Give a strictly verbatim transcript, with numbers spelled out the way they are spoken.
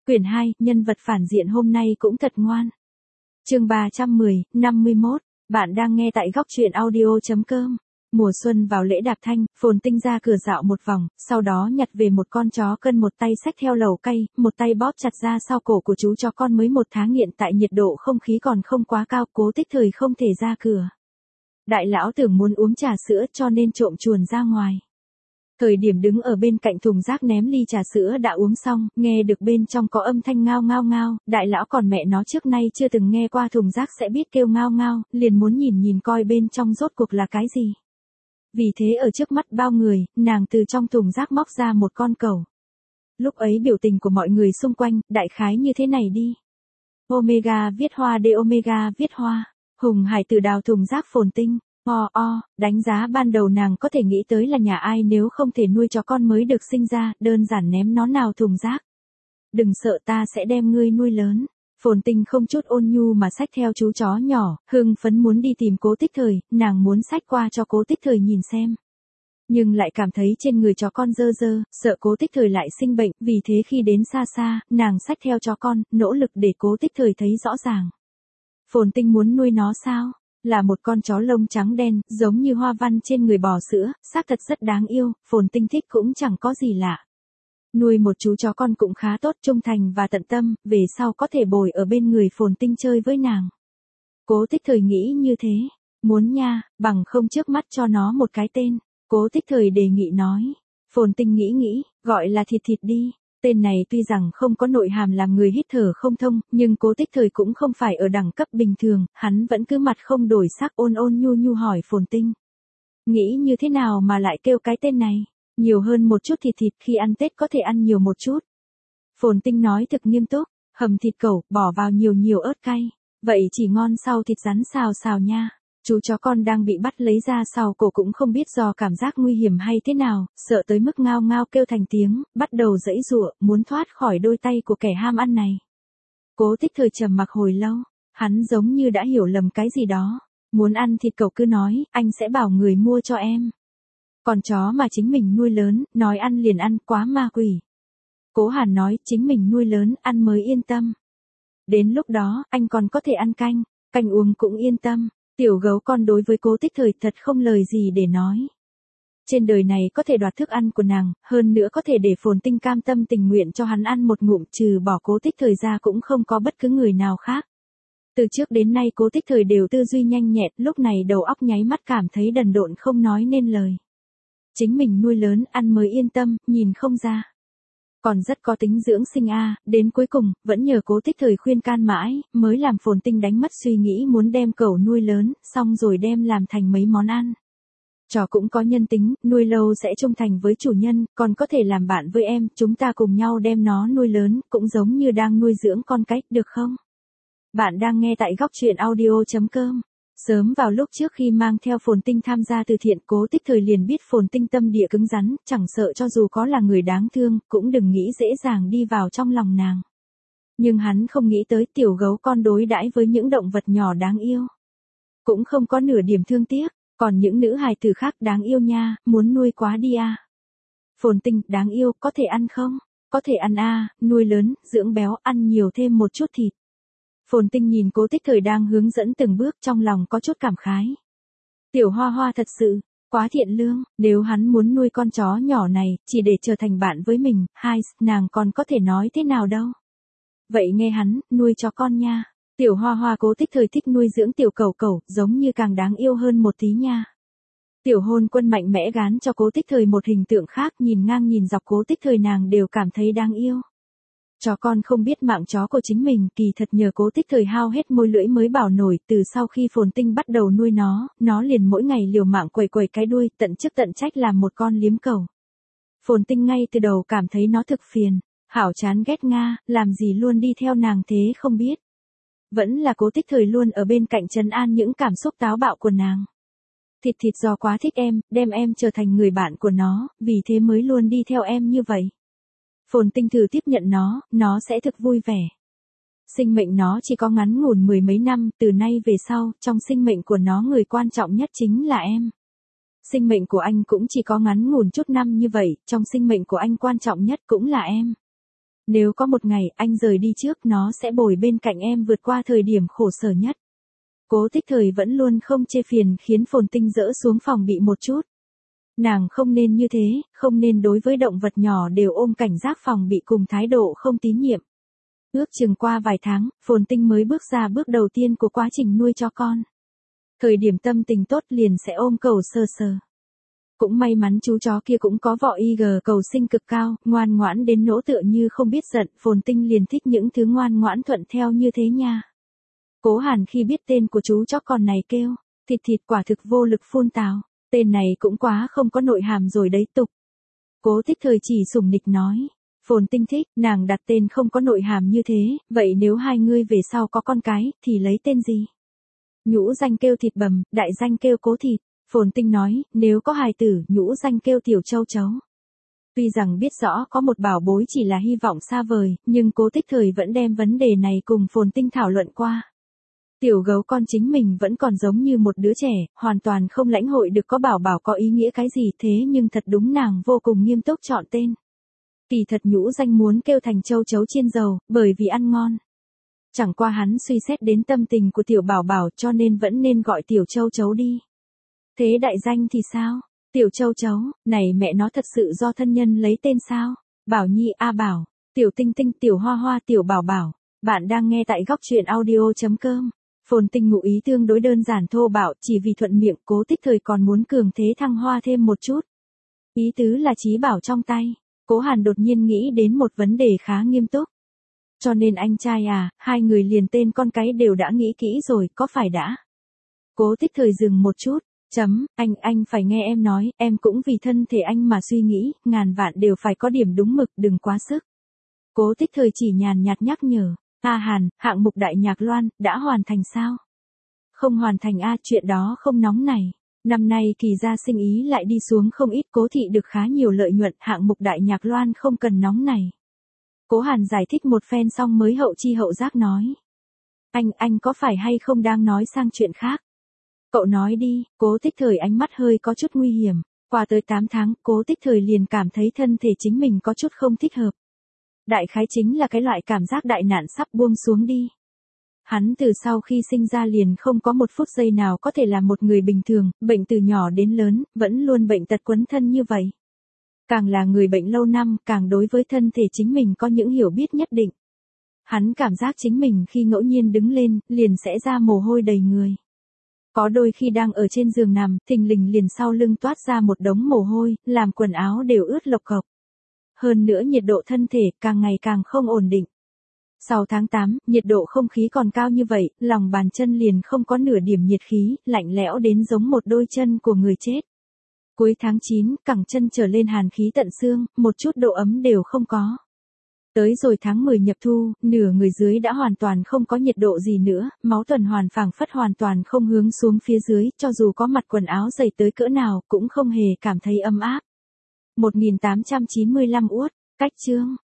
Quyển hai, nhân vật phản diện hôm nay cũng thật ngoan. Chương ba trăm mười, năm mươi mốt, bạn đang nghe tại góc truyện audio chấm com. Mùa xuân vào lễ đạp thanh, Phồn Tinh ra cửa dạo một vòng, sau đó nhặt về một con chó cân, một tay xách theo lầu cây, một tay bóp chặt ra sau cổ của chú chó con mới một tháng nghiện. Tại nhiệt độ không khí còn không quá cao, Cố Tích Thời không thể ra cửa. Đại lão tưởng muốn uống trà sữa cho nên trộm chuồn ra ngoài. Thời điểm đứng ở bên cạnh thùng rác ném ly trà sữa đã uống xong, nghe được bên trong có âm thanh ngao ngao ngao, đại lão còn mẹ nó trước nay chưa từng nghe qua thùng rác sẽ biết kêu ngao ngao, liền muốn nhìn nhìn coi bên trong rốt cuộc là cái gì. Vì thế ở trước mắt bao người, nàng từ trong thùng rác móc ra một con cẩu. Lúc ấy biểu tình của mọi người xung quanh, đại khái như thế này đi. Omega viết hoa de Omega viết hoa, Hùng Hải Tử đào thùng rác Phồn Tinh. O o, đánh giá ban đầu nàng có thể nghĩ tới là nhà ai nếu không thể nuôi chó con mới được sinh ra, đơn giản ném nó nào thùng rác. Đừng sợ, ta sẽ đem ngươi nuôi lớn. Phồn Tinh không chút ôn nhu mà xách theo chú chó nhỏ, hưng phấn muốn đi tìm Cố Tích Thời, nàng muốn xách qua cho Cố Tích Thời nhìn xem. Nhưng lại cảm thấy trên người chó con dơ dơ, sợ Cố Tích Thời lại sinh bệnh, vì thế khi đến xa xa, nàng xách theo chó con, nỗ lực để Cố Tích Thời thấy rõ ràng. Phồn Tinh muốn nuôi nó sao? Là một con chó lông trắng đen, giống như hoa văn trên người bò sữa, xác thật rất đáng yêu, Phồn Tinh thích cũng chẳng có gì lạ. Nuôi một chú chó con cũng khá tốt, trung thành và tận tâm, về sau có thể bồi ở bên người Phồn Tinh chơi với nàng. Cố Tích Thời nghĩ như thế, muốn nha, bằng không trước mắt cho nó một cái tên. Cố Tích Thời đề nghị nói. Phồn Tinh nghĩ nghĩ, gọi là Thịt Thịt đi. Tên này tuy rằng không có nội hàm làm người hít thở không thông, nhưng Cố Tích Thời cũng không phải ở đẳng cấp bình thường, hắn vẫn cứ mặt không đổi sắc ôn ôn nhu nhu hỏi Phồn Tinh. Nghĩ như thế nào mà lại kêu cái tên này? Nhiều hơn một chút thịt thịt, khi ăn Tết có thể ăn nhiều một chút. Phồn Tinh nói thực nghiêm túc, hầm thịt cẩu, bỏ vào nhiều nhiều ớt cay. Vậy chỉ ngon sau thịt rắn xào xào nha. Chú chó con đang bị bắt lấy ra sau cổ cũng không biết do cảm giác nguy hiểm hay thế nào, sợ tới mức ngao ngao kêu thành tiếng, bắt đầu giãy giụa, muốn thoát khỏi đôi tay của kẻ ham ăn này. Cố Tích Thời trầm mặc hồi lâu, hắn giống như đã hiểu lầm cái gì đó. Muốn ăn thịt cẩu cứ nói, anh sẽ bảo người mua cho em. Còn chó mà chính mình nuôi lớn, nói ăn liền ăn, quá ma quỷ. Cố Hàn nói, chính mình nuôi lớn, ăn mới yên tâm. Đến lúc đó, anh còn có thể ăn canh, canh uống cũng yên tâm. Tiểu gấu con đối với Cố Tích Thời thật không lời gì để nói. Trên đời này có thể đoạt thức ăn của nàng, hơn nữa có thể để Phồn Tinh cam tâm tình nguyện cho hắn ăn một ngụm, trừ bỏ Cố Tích Thời ra cũng không có bất cứ người nào khác. Từ trước đến nay Cố Tích Thời đều tư duy nhanh nhẹn, lúc này đầu óc nháy mắt cảm thấy đần độn không nói nên lời. Chính mình nuôi lớn, ăn mới yên tâm, nhìn không ra. Còn rất có tính dưỡng sinh a, à, đến cuối cùng, vẫn nhờ Cố Tích Thời khuyên can mãi, mới làm Phồn Tinh đánh mất suy nghĩ muốn đem cẩu nuôi lớn, xong rồi đem làm thành mấy món ăn. Chó cũng có nhân tính, nuôi lâu sẽ trung thành với chủ nhân, còn có thể làm bạn với em, chúng ta cùng nhau đem nó nuôi lớn, cũng giống như đang nuôi dưỡng con cái, được không? Bạn đang nghe tại góc truyện audio chấm com. Sớm vào lúc trước khi mang theo Phồn Tinh tham gia từ thiện, Cố Tích Thời liền biết Phồn Tinh tâm địa cứng rắn, chẳng sợ cho dù có là người đáng thương, cũng đừng nghĩ dễ dàng đi vào trong lòng nàng. Nhưng hắn không nghĩ tới tiểu gấu con đối đãi với những động vật nhỏ đáng yêu. Cũng không có nửa điểm thương tiếc, còn những nữ hài tử khác đáng yêu nha, muốn nuôi quá đi à. Phồn Tinh, đáng yêu, có thể ăn không? Có thể ăn à, nuôi lớn, dưỡng béo, ăn nhiều thêm một chút thịt. Phồn Tinh nhìn Cố Tích Thời đang hướng dẫn từng bước, trong lòng có chút cảm khái. Tiểu Hoa Hoa thật sự, quá thiện lương, nếu hắn muốn nuôi con chó nhỏ này, chỉ để trở thành bạn với mình, hai, nàng còn có thể nói thế nào đâu. Vậy nghe hắn, nuôi chó con nha. Tiểu Hoa Hoa Cố Tích Thời thích nuôi dưỡng tiểu cẩu cẩu, giống như càng đáng yêu hơn một tí nha. Tiểu Hôn Quân mạnh mẽ gán cho Cố Tích Thời một hình tượng khác, nhìn ngang nhìn dọc Cố Tích Thời nàng đều cảm thấy đáng yêu. Chó con không biết mạng chó của chính mình, kỳ thật nhờ Cố Tích Thời hao hết môi lưỡi mới bảo nổi, từ sau khi Phồn Tinh bắt đầu nuôi nó, nó liền mỗi ngày liều mạng quẩy quẩy cái đuôi, tận chức tận trách làm một con liếm cẩu. Phồn Tinh ngay từ đầu cảm thấy nó thực phiền, hảo chán ghét nga, làm gì luôn đi theo nàng thế không biết. Vẫn là Cố Tích Thời luôn ở bên cạnh trấn an những cảm xúc táo bạo của nàng. Thịt Thịt do quá thích em, đem em trở thành người bạn của nó, vì thế mới luôn đi theo em như vậy. Phồn Tinh thử tiếp nhận nó, nó sẽ thực vui vẻ. Sinh mệnh nó chỉ có ngắn ngủn mười mấy năm, từ nay về sau, trong sinh mệnh của nó người quan trọng nhất chính là em. Sinh mệnh của anh cũng chỉ có ngắn ngủn chút năm như vậy, trong sinh mệnh của anh quan trọng nhất cũng là em. Nếu có một ngày anh rời đi trước nó sẽ bồi bên cạnh em vượt qua thời điểm khổ sở nhất. Cố Tích Thời vẫn luôn không chê phiền khiến Phồn Tinh dỡ xuống phòng bị một chút. Nàng không nên như thế, không nên đối với động vật nhỏ đều ôm cảnh giác phòng bị cùng thái độ không tín nhiệm. Ước chừng qua vài tháng, Phồn Tinh mới bước ra bước đầu tiên của quá trình nuôi cho con. Thời điểm tâm tình tốt liền sẽ ôm cầu sờ sờ. Cũng may mắn chú chó kia cũng có vỏ i giê cầu sinh cực cao, ngoan ngoãn đến nỗi tựa như không biết giận, Phồn Tinh liền thích những thứ ngoan ngoãn thuận theo như thế nha. Cố Hàn khi biết tên của chú chó con này kêu, thịt thịt quả thực vô lực phun tào, tên này cũng quá không có nội hàm rồi đấy tục. Cố Tích Thời chỉ sủng nịch nói, Phồn Tinh thích, nàng đặt tên không có nội hàm như thế, vậy nếu hai ngươi về sau có con cái, thì lấy tên gì? Nhũ danh kêu thịt bầm, đại danh kêu cố thịt. Phồn Tinh nói, nếu có hài tử, nhũ danh kêu tiểu châu chấu. Tuy rằng biết rõ có một bảo bối chỉ là hy vọng xa vời, nhưng Cố Tích Thời vẫn đem vấn đề này cùng Phồn Tinh thảo luận qua. Tiểu gấu con chính mình vẫn còn giống như một đứa trẻ, hoàn toàn không lãnh hội được có bảo bảo có ý nghĩa cái gì thế nhưng thật đúng nàng vô cùng nghiêm túc chọn tên. Kỳ thật nhũ danh muốn kêu thành châu chấu chiên dầu, bởi vì ăn ngon. Chẳng qua hắn suy xét đến tâm tình của tiểu bảo bảo cho nên vẫn nên gọi tiểu châu chấu đi. Thế đại danh thì sao? Tiểu châu chấu, này mẹ nó thật sự do thân nhân lấy tên sao? Bảo Nhi A Bảo, Tiểu Tinh Tinh, Tiểu Hoa Hoa, Tiểu Bảo Bảo. Bạn đang nghe tại góc truyện audio chấm com. Phồn Tinh ngụ ý tương đối đơn giản thô bạo, chỉ vì thuận miệng Cố Tích Thời còn muốn cường thế thăng hoa thêm một chút. Ý tứ là chí bảo trong tay. Cố Hàn đột nhiên nghĩ đến một vấn đề khá nghiêm túc. Cho nên anh trai à, hai người liền tên con cái đều đã nghĩ kỹ rồi, có phải đã? Cố Tích Thời dừng một chút. Chấm, anh, anh phải nghe em nói, em cũng vì thân thể anh mà suy nghĩ, ngàn vạn đều phải có điểm đúng mực, đừng quá sức. Cố Tích Thời chỉ nhàn nhạt nhắc nhở, A Hàn, hạng mục đại nhạc loan, đã hoàn thành sao? Không hoàn thành a, chuyện đó không nóng này. Năm nay kỳ gia sinh ý lại đi xuống không ít, Cố thị được khá nhiều lợi nhuận, hạng mục đại nhạc loan không cần nóng này. Cố Hàn giải thích một phen xong mới hậu chi hậu giác nói. Anh, anh có phải hay không đang nói sang chuyện khác? Cậu nói đi, Cố Tích Thời ánh mắt hơi có chút nguy hiểm. Qua tới tám tháng, Cố Tích Thời liền cảm thấy thân thể chính mình có chút không thích hợp. Đại khái chính là cái loại cảm giác đại nạn sắp buông xuống đi. Hắn từ sau khi sinh ra liền không có một phút giây nào có thể là một người bình thường, bệnh từ nhỏ đến lớn, vẫn luôn bệnh tật quấn thân như vậy. Càng là người bệnh lâu năm, càng đối với thân thể chính mình có những hiểu biết nhất định. Hắn cảm giác chính mình khi ngẫu nhiên đứng lên, liền sẽ ra mồ hôi đầy người. Có đôi khi đang ở trên giường nằm, thình lình liền sau lưng toát ra một đống mồ hôi, làm quần áo đều ướt lộc cộc. Hơn nữa nhiệt độ thân thể càng ngày càng không ổn định. Sau tháng tám, nhiệt độ không khí còn cao như vậy, lòng bàn chân liền không có nửa điểm nhiệt khí, lạnh lẽo đến giống một đôi chân của người chết. Cuối tháng chín, cẳng chân trở lên hàn khí tận xương, một chút độ ấm đều không có. Tới rồi tháng mười nhập thu, nửa người dưới đã hoàn toàn không có nhiệt độ gì nữa, máu tuần hoàn phảng phất hoàn toàn không hướng xuống phía dưới, cho dù có mặc quần áo dày tới cỡ nào, cũng không hề cảm thấy ấm áp. một nghìn tám trăm chín mươi lăm uất, cách chương.